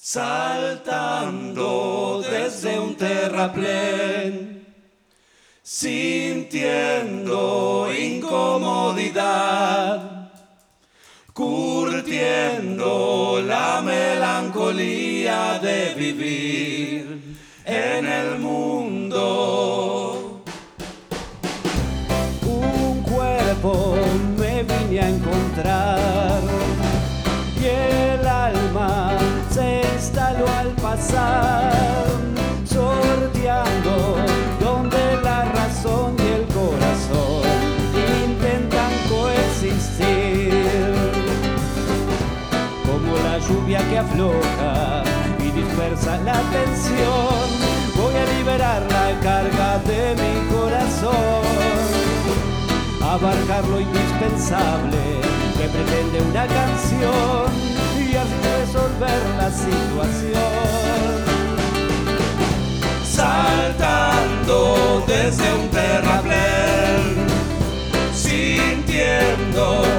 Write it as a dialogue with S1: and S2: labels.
S1: saltando desde un terraplén, sintiendo incomodidad, curtiendo la melancolía de vivir en el mundo.
S2: Un cuerpo me vine a encontrar y el alma se instaló al pasar, sorteando donde la razón y el corazón intentan coexistir. Como la lluvia que afloja y dispersa la tensión, voy a liberar la carga de mi corazón, abarcar lo indispensable que pretende una canción y así resolver la situación.
S1: Saltando desde un terraplén, sintiendo